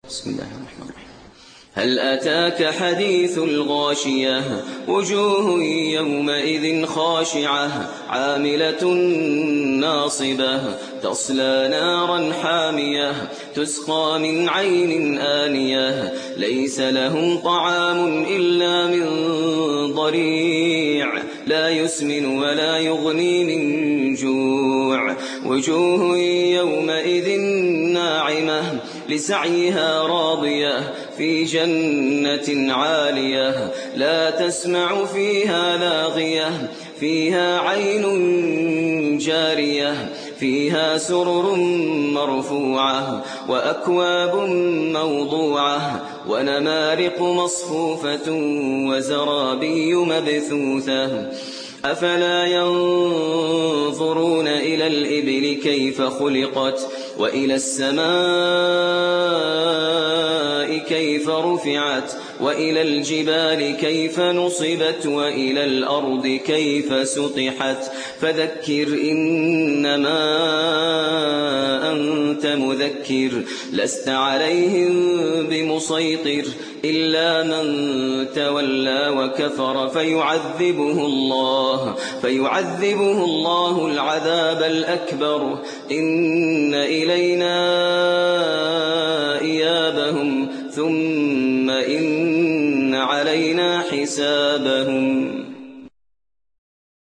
بسم الله الرحمن الرحيم. هل أتاك حديث الغاشية وجوه يومئذ خاشعة عاملة ناصبة تصلى نارا حامية تسقى من عين آنية ليس لهم طعام إلا من ضريع لا يسمن ولا يغني من جوع وجوه يومئذ ناعمة لسعيها راضية في جنة عالية لا تسمع فيها لاغية فيها عين جارية فيها سرر مرفوعة وأكواب موضوعة ونمارق مصفوفة وزرابي مبثوثة أفلا ينظرون إلى الإبل كيف خلقت وإلى السماء كيف رفعت وإلى الجبال كيف نصبت وإلى الأرض كيف سطحت فذكر إنما أنت مذكر لست عليهم بمسيطر إلا من تولى وكفر فيعذبه الله العذاب الأكبر إن إلينا